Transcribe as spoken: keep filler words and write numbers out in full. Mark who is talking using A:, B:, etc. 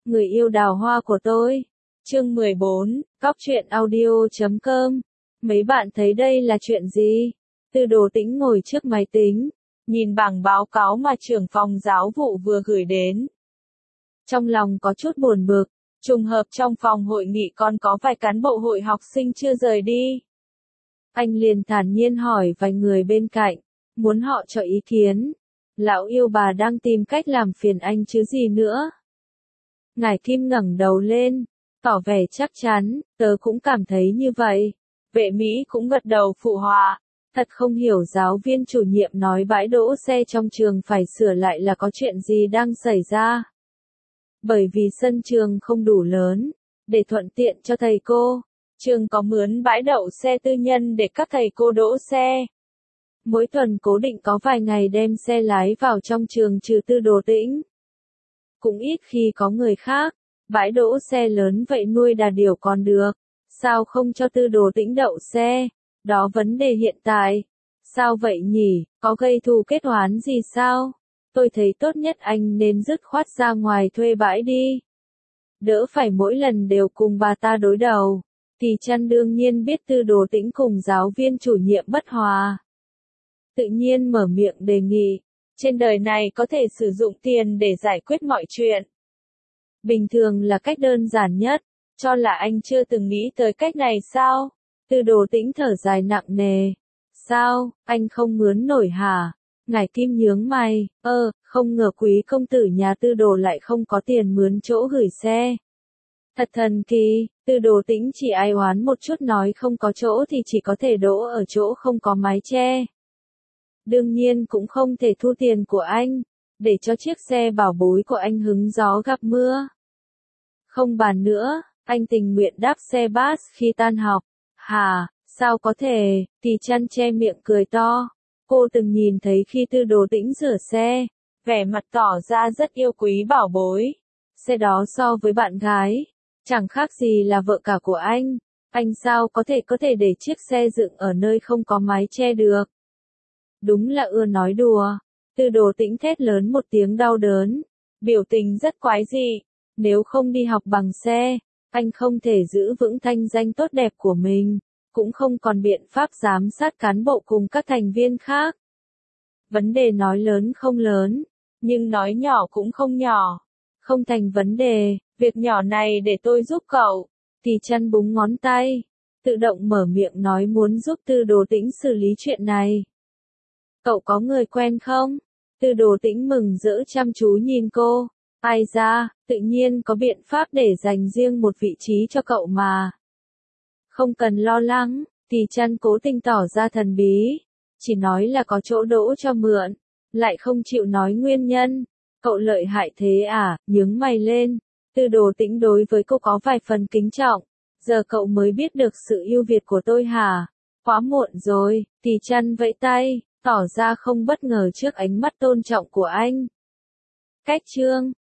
A: người yêu đào hoa của tôi. Chương mười bốn, cóc truyện audio chấm com. Mấy bạn thấy đây là chuyện gì? Tư Đồ Tĩnh ngồi trước máy tính, nhìn bảng báo cáo mà trưởng phòng giáo vụ vừa gửi đến. Trong lòng có chút buồn bực, trùng hợp trong phòng hội nghị còn có vài cán bộ hội học sinh chưa rời đi. Anh liền thản nhiên hỏi vài người bên cạnh, muốn họ cho ý kiến. Lão yêu bà đang tìm cách làm phiền anh chứ gì nữa. Ngải Kim ngẩng đầu lên, tỏ vẻ chắc chắn, tớ cũng cảm thấy như vậy. Vệ Mỹ cũng gật đầu phụ họa. Thật không hiểu giáo viên chủ nhiệm nói bãi đỗ xe trong trường phải sửa lại là có chuyện gì đang xảy ra. Bởi vì sân trường không đủ lớn, để thuận tiện cho thầy cô, trường có mướn bãi đậu xe tư nhân để các thầy cô đỗ xe. Mỗi tuần cố định có vài ngày đem xe lái vào trong trường trừ Tư Đồ Tĩnh. Cũng ít khi có người khác, bãi đỗ xe lớn vậy nuôi đà điểu còn được, sao không cho Tư Đồ Tĩnh đậu xe? Đó vấn đề hiện tại. Sao vậy nhỉ, có gây thù kết oán gì sao? Tôi thấy tốt nhất anh nên dứt khoát ra ngoài thuê bãi đi. Đỡ phải mỗi lần đều cùng bà ta đối đầu. Thì chăn đương nhiên biết Tư Đồ Tĩnh cùng giáo viên chủ nhiệm bất hòa. Tự nhiên mở miệng đề nghị. Trên đời này có thể sử dụng tiền để giải quyết mọi chuyện. Bình thường là cách đơn giản nhất, cho là anh chưa từng nghĩ tới cách này sao? Tư Đồ Tĩnh thở dài nặng nề. Sao, anh không mướn nổi hả? Ngải Kim nhướng mày, ơ, không ngờ quý công tử nhà Tư Đồ lại không có tiền mướn chỗ gửi xe. Thật thần kỳ, Tư Đồ Tĩnh chỉ ai oán một chút nói không có chỗ thì chỉ có thể đỗ ở chỗ không có mái che. Đương nhiên cũng không thể thu tiền của anh, để cho chiếc xe bảo bối của anh hứng gió gặp mưa. Không bàn nữa, anh tình nguyện đáp xe bus khi tan học. Hà, sao có thể, Thì chăn che miệng cười to. Cô từng nhìn thấy khi Tư Đồ Tĩnh rửa xe, vẻ mặt tỏ ra rất yêu quý bảo bối. Xe đó so với bạn gái, chẳng khác gì là vợ cả của anh. Anh sao có thể có thể để chiếc xe dựng ở nơi không có mái che được. Đúng là ưa nói đùa. Tư Đồ Tĩnh thét lớn một tiếng đau đớn. Biểu tình rất quái dị. Nếu không đi học bằng xe, anh không thể giữ vững thanh danh tốt đẹp của mình, cũng không còn biện pháp giám sát cán bộ cùng các thành viên khác. Vấn đề nói lớn không lớn, nhưng nói nhỏ cũng không nhỏ. Không thành vấn đề, việc nhỏ này để tôi giúp cậu. Thì chăn búng ngón tay, tự động mở miệng nói muốn giúp Tư Đồ Tĩnh xử lý chuyện này. Cậu có người quen không? Tư Đồ Tĩnh mừng rỡ chăm chú nhìn cô. Ai ra, tự nhiên có biện pháp để dành riêng một vị trí cho cậu mà. Không cần lo lắng, Thì chăn cố tình tỏ ra thần bí. Chỉ nói là có chỗ đỗ cho mượn, lại không chịu nói nguyên nhân. Cậu lợi hại thế à, nhướng mày lên. Tư Đồ Tĩnh đối với cô có vài phần kính trọng. Giờ cậu mới biết được sự ưu việt của tôi hả? Quá muộn rồi, Thì chăn vẫy tay, tỏ ra không bất ngờ trước ánh mắt tôn trọng của anh. Cách chương